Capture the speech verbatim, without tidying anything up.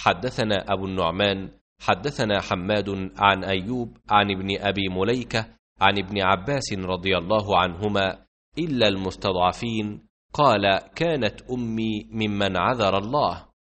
حدثنا أبو النعمان حدثنا حماد عن أيوب عن ابن أبي مليكة عن ابن عباس رضي الله عنهما إلا المستضعفين قال كانت أمي ممن عذر الله.